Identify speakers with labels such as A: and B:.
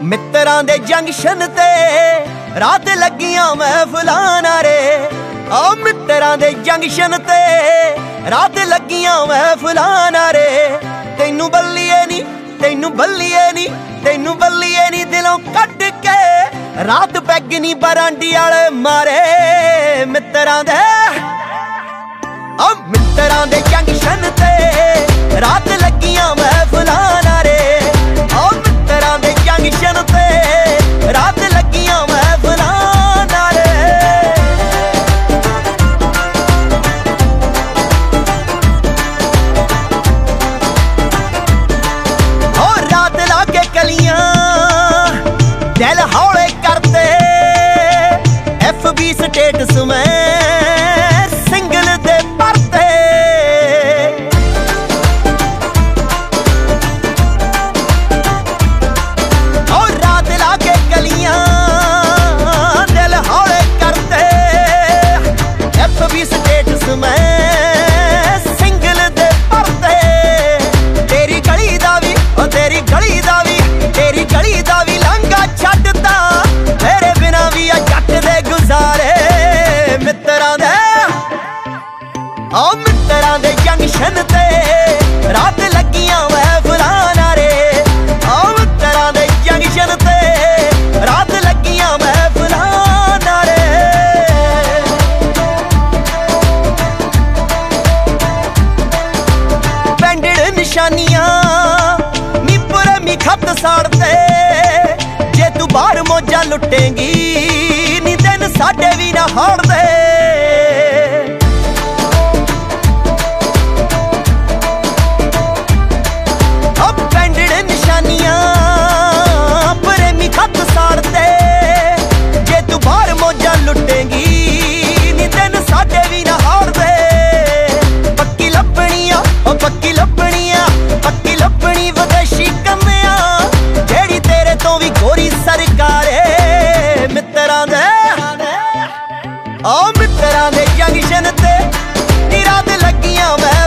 A: ਮਿੱਤਰਾਂ ਦੇ ਜੰਕਸ਼ਨ ਤੇ ਰਾਤ ਲੱਗੀਆਂ ਮਹਿਫਲਾਂ ਨਾਰੇ। ਆ ਮਿੱਤਰਾਂ ਦੇ ਜੰਕਸ਼ਨ ਤੇ ਰਾਤ ਲੱਗੀਆਂ ਮਹਿਫਲਾਂ ਨਾਰੇ। ਤੈਨੂੰ ਬੱਲੀਏ ਨੀ, ਤੈਨੂੰ ਬੱਲੀਏ ਨੀ, ਤੈਨੂੰ ਬੱਲੀਏ ਨੀ ਦਿਲੋਂ ਕੱਢ ਕੇ ਰਾਤ ਪੈਗ ਨੀ ਬਰਾਂਡੀ ਵਾਲੇ ਮਾਰੇ। ਮਿੱਤਰਾਂ ਦੇ ਆ ਮਿੱਤਰਾਂ ਦੇ ਜੰਕਸ਼ਨ ਤੇ ਰਾਤ ਲੱਗੀਆਂ ਮਹਿਫਲਾਂ ਨਾਰੇ। ਆ ਮਿੱਤਰਾਂ ਦੇ ਜੰਕਸ਼ਨ ਤੇ ਰਾਤ ਲੱਗੀਆਂ ਮਹਿਫਲਾਂ ਨਾਰੇ। ਹੋ ਰਾਤ ਲਾ ਕੇ ਕਲੀਆਂ ਦਿਲ ਹੌਲੇ ਕਰਤੇ। FB ਸਟੇਟਸ ਮੈਂ ਆ ਮਿੱਤਰਾਂ ਦੇ ਜੰਕਸ਼ਨ ਤੇ ਰਾਤ ਲੱਗੀਆਂ ਮਹਿਫਲਾਂ ਨਾਰੇ। ਆ ਮਿੱਤਰਾਂ ਦੇ ਜੰਕਸ਼ਨ ਤੇ ਰਾਤ ਲੱਗੀਆਂ ਮਹਿਫਲਾਂ ਨਾਰੇ। ਪੈਂਡੜ ਨਿਸ਼ਾਨੀਆਂ ਨੀ ਪੁਰਮੀ ਖੱਤ ਸਾੜਦੇ। ਜੇ ਤੂੰ ਬਾਹਰ ਮੌਜਾਂ ਲੁੱਟੇਂਗੀ ਨੀ ਦਿਨ ਸਾਡੇ ਵੀ ਨਾ ਹਾਰਦੇ। ਆ ਮਿੱਤਰਾਂ ਦੇ ਜੰਕਸ਼ਨ ਤੇ ਰਾਤ ਲੱਗੀਆਂ